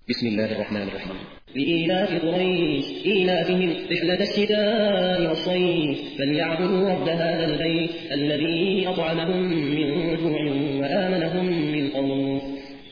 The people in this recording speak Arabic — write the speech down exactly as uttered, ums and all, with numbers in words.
بسم الله الرحمن الرحيم. لإيلاف قريش إيلافهم رحلة الشتاء والصيف فليعبدوا رب هذا البيت الذي أطعمهم من جوع وآمنهم من خوف.